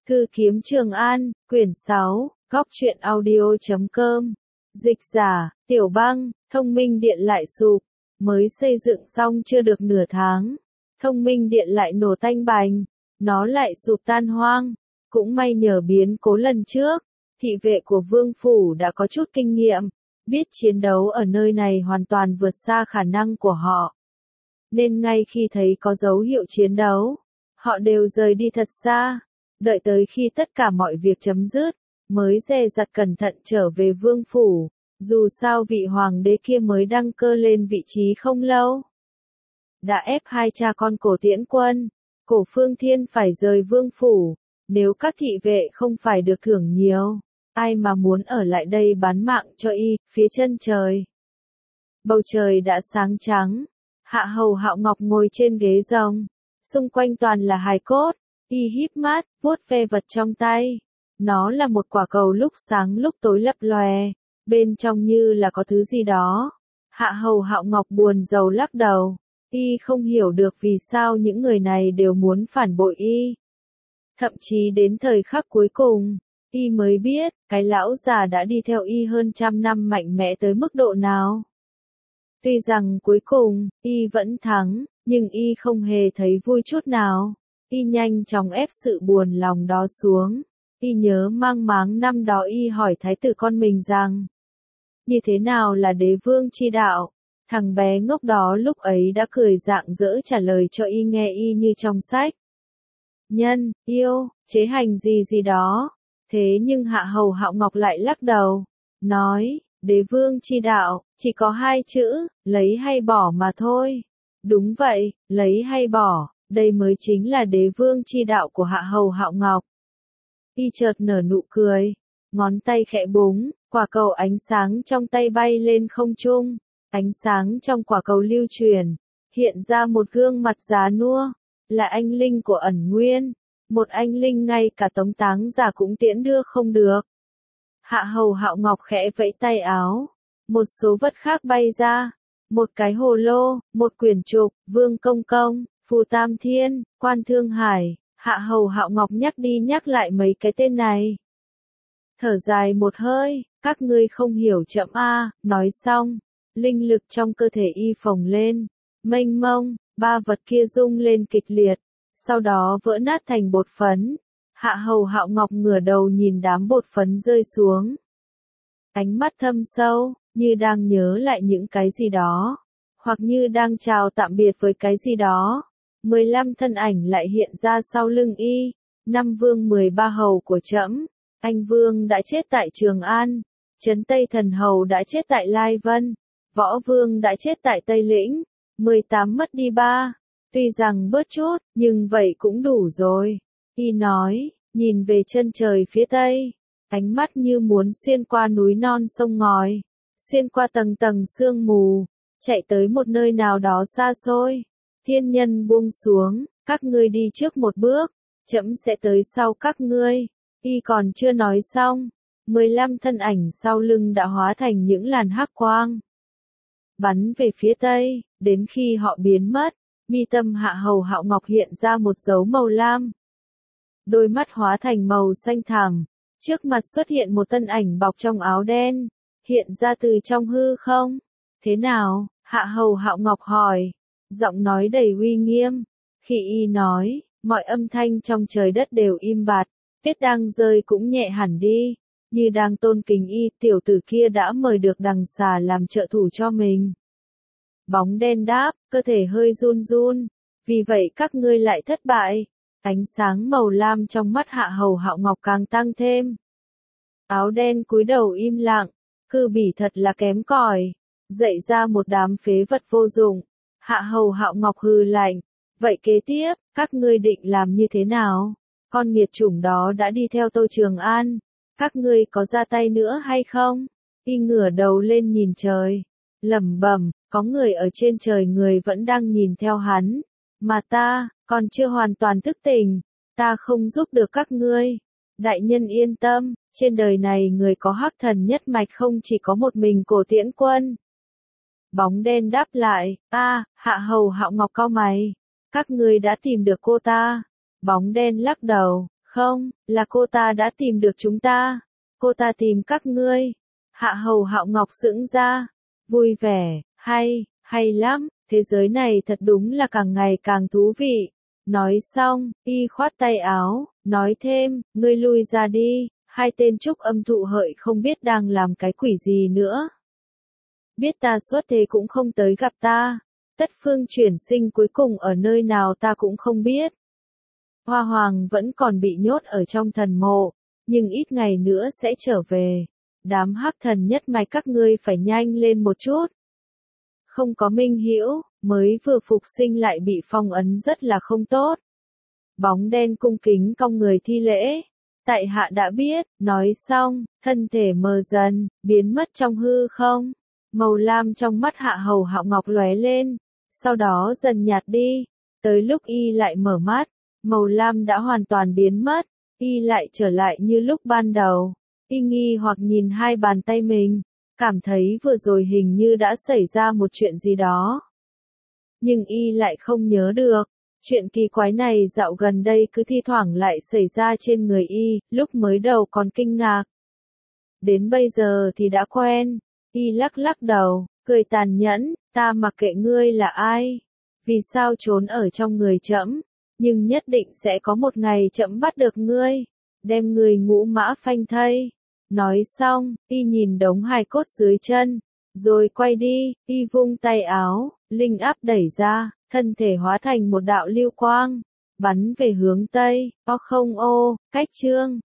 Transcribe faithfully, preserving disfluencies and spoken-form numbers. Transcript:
Thư kiếm Trường An, quyển sáu, góc truyện audio chấm com. Dịch giả, Tiểu Băng, thông minh điện lại sụp. Mới xây dựng xong chưa được nửa tháng. Thông minh điện lại nổ tanh bành. Nó lại sụp tan hoang. Cũng may nhờ biến cố lần trước. Thị vệ của Vương Phủ đã có chút kinh nghiệm. Biết chiến đấu ở nơi này hoàn toàn vượt xa khả năng của họ. Nên ngay khi thấy có dấu hiệu chiến đấu, họ đều rời đi thật xa. Đợi tới khi tất cả mọi việc chấm dứt, mới dè dặt cẩn thận trở về Vương Phủ. Dù sao vị hoàng đế kia mới đăng cơ lên vị trí không lâu. Đã ép hai cha con Cổ Tiễn Quân, Cổ Phương Thiên phải rời Vương Phủ. Nếu các thị vệ không phải được thưởng nhiều, ai mà muốn ở lại đây bán mạng cho y, phía chân trời. Bầu trời đã sáng trắng, Hạ Hầu Hạo Ngọc ngồi trên ghế rồng, xung quanh toàn là hài cốt, y híp mắt, vuốt ve vật trong tay. Nó là một quả cầu lúc sáng lúc tối lấp lòe, bên trong như là có thứ gì đó. Hạ Hầu Hạo Ngọc buồn rầu lắc đầu, y không hiểu được vì sao những người này đều muốn phản bội y. Thậm chí đến thời khắc cuối cùng, y mới biết, cái lão già đã đi theo y hơn trăm năm mạnh mẽ tới mức độ nào. Tuy rằng cuối cùng, y vẫn thắng, nhưng y không hề thấy vui chút nào. Y nhanh chóng ép sự buồn lòng đó xuống. Y nhớ mang máng năm đó y hỏi thái tử con mình rằng, như thế nào là đế vương chi đạo? Thằng bé ngốc đó lúc ấy đã cười rạng rỡ trả lời cho y nghe y như trong sách. Nhân, yêu, chế hành gì gì đó. Thế nhưng Hạ Hầu Hạo Ngọc lại lắc đầu, nói, đế vương chi đạo, chỉ có hai chữ, lấy hay bỏ mà thôi. Đúng vậy, lấy hay bỏ, đây mới chính là đế vương chi đạo của Hạ Hầu Hạo Ngọc. Y chợt nở nụ cười, ngón tay khẽ búng, quả cầu ánh sáng trong tay bay lên không trung, ánh sáng trong quả cầu lưu truyền, hiện ra một gương mặt già nua, là anh linh của Ẩn Nguyên, một anh linh ngay cả Tống Táng giả cũng tiễn đưa không được. Hạ Hầu Hạo Ngọc khẽ vẫy tay áo, một số vật khác bay ra, một cái hồ lô, một quyển trục, Vương Công Công, Phù Tam Thiên, Quan Thương Hải. Hạ Hầu Hạo Ngọc nhắc đi nhắc lại mấy cái tên này. Thở dài một hơi, các ngươi không hiểu chậm a. Nói xong, linh lực trong cơ thể y phồng lên, mênh mông, ba vật kia rung lên kịch liệt, sau đó vỡ nát thành bột phấn. Hạ Hầu Hạo Ngọc ngửa đầu nhìn đám bột phấn rơi xuống. Ánh mắt thâm sâu, như đang nhớ lại những cái gì đó, hoặc như đang chào tạm biệt với cái gì đó. mười lăm thân ảnh lại hiện ra sau lưng y, năm vương mười ba hầu của trẫm, anh vương đã chết tại Trường An, Trấn Tây Thần hầu đã chết tại Lai Vân, võ vương đã chết tại Tây Lĩnh, mười tám mất đi ba, tuy rằng bớt chút, nhưng vậy cũng đủ rồi. Y nói, nhìn về chân trời phía tây, ánh mắt như muốn xuyên qua núi non sông ngòi, xuyên qua tầng tầng sương mù, chạy tới một nơi nào đó xa xôi. Thiên nhân buông xuống, các ngươi đi trước một bước, trẫm sẽ tới sau các ngươi. Y còn chưa nói xong, mười lăm thân ảnh sau lưng đã hóa thành những làn hắc quang, bắn về phía tây, đến khi họ biến mất, mi tâm Hạ Hầu Hạo Ngọc hiện ra một dấu màu lam. Đôi mắt hóa thành màu xanh thẳm, trước mặt xuất hiện một thân ảnh bọc trong áo đen, hiện ra từ trong hư không. Thế nào? Hạ Hầu Hạo Ngọc hỏi. Giọng nói đầy uy nghiêm. Khi y nói, mọi âm thanh trong trời đất đều im bặt, tuyết đang rơi cũng nhẹ hẳn đi, như đang tôn kính y. Tiểu tử kia đã mời được đằng xà làm trợ thủ cho mình. Bóng đen đáp, cơ thể hơi run run, vì vậy các ngươi lại thất bại. Ánh sáng màu lam trong mắt Hạ Hầu Hạo Ngọc càng tăng thêm. Áo đen cúi đầu im lặng, cư bỉ thật là kém cỏi, dạy ra một đám phế vật vô dụng. Hạ Hầu Hạo Ngọc hừ lạnh, vậy kế tiếp, các ngươi định làm như thế nào? Con nghiệt chủng đó đã đi theo tôi Trường An, các ngươi có ra tay nữa hay không? Y ngửa đầu lên nhìn trời, lẩm bẩm, có người ở trên trời, người vẫn đang nhìn theo hắn, mà ta, còn chưa hoàn toàn thức tỉnh, ta không giúp được các ngươi. Đại nhân yên tâm, trên đời này người có hắc thần nhất mạch không chỉ có một mình Cổ Tiễn Quân. Bóng đen đáp lại, a, Hạ Hầu Hạo Ngọc cau mày, các ngươi đã tìm được cô ta. Bóng đen lắc đầu, Không, là cô ta đã tìm được chúng ta. Cô ta tìm các ngươi. Hạ Hầu Hạo Ngọc sững ra. Vui vẻ, hay, hay lắm, thế giới này thật đúng là càng ngày càng thú vị. Nói xong, y khoát tay áo, nói thêm, ngươi lui ra đi, hai tên trúc âm thụ hợi không biết đang làm cái quỷ gì nữa. Biết ta xuất thế cũng không tới gặp ta, tất phương chuyển sinh cuối cùng ở nơi nào ta cũng không biết. Hoa Hoàng vẫn còn bị nhốt ở trong thần mộ, nhưng ít ngày nữa sẽ trở về. Đám hắc thần nhất mạch các ngươi phải nhanh lên một chút. Không có minh hữu, mới vừa phục sinh lại bị phong ấn rất là không tốt. Bóng đen cung kính cong người thi lễ. Tại hạ đã biết, nói xong, thân thể mờ dần, biến mất trong hư không. Màu lam trong mắt Hạ Hầu Hạo Ngọc lóe lên, sau đó dần nhạt đi. Tới lúc y lại mở mắt, màu lam đã hoàn toàn biến mất, y lại trở lại như lúc ban đầu. Y nghi hoặc nhìn hai bàn tay mình, cảm thấy vừa rồi hình như đã xảy ra một chuyện gì đó. Nhưng y lại không nhớ được. Chuyện kỳ quái này dạo gần đây cứ thi thoảng lại xảy ra trên người y, lúc mới đầu còn kinh ngạc. Đến bây giờ thì đã quen. Y lắc lắc đầu, cười tàn nhẫn, ta mặc kệ ngươi là ai. Vì sao trốn ở trong người trẫm, nhưng nhất định sẽ có một ngày trẫm bắt được ngươi, đem ngươi ngũ mã phanh thây. Nói xong, y nhìn đống hài cốt dưới chân, rồi quay đi, y vung tay áo, linh áp đẩy ra, thân thể hóa thành một đạo lưu quang, bắn về hướng Tây, o không ô, cách chương.